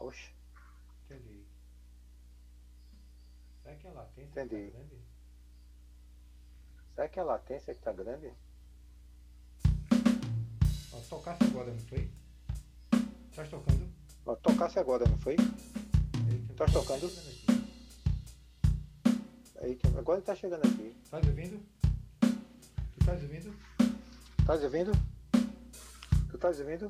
Oxe, Entendi. Será que a latência está entendi. grande? Será que a latência que tá grande? Ó, tocasse agora, não foi? Estás tocando? Ó, tocasse agora, não foi? Eita, Tá agora tá tocando? chegando aqui. Eita, agora tá chegando aqui. Estás ouvindo? Tu estás ouvindo? Tá ouvindo? Tu tá ouvindo?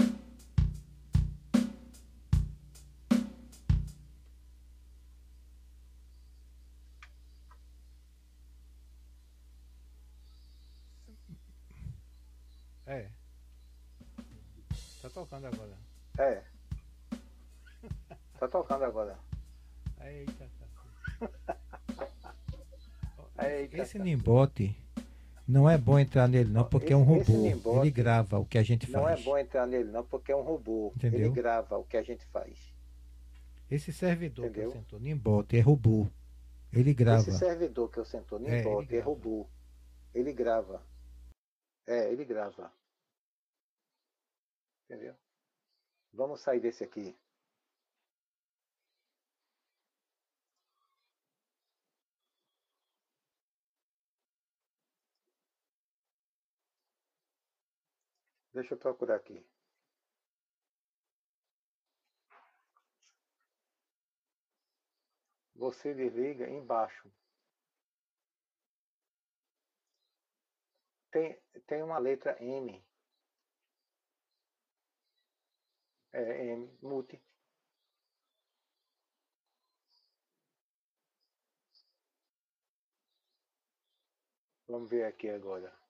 É. Tá tocando agora. É, tá tocando agora. Eita, ó, Eita, esse Nimbote não é bom entrar nele não, ó, porque é um esse robô. Ele Nimbote grava o que a gente não é faz. bom entrar nele não, porque é um robô. Ele Entendeu? grava o que a gente faz. Esse servidor que eu Entendeu? sentou, Nimbote, é robô. Ele Esse grava. servidor que eu sentou no É, ele bot é grava. robô. Ele grava. É, ele grava. Entendeu? Vamos sair desse aqui. Deixa eu procurar aqui. Você desliga embaixo. Tem uma letra M. É M, mute. Vamos ver aqui agora.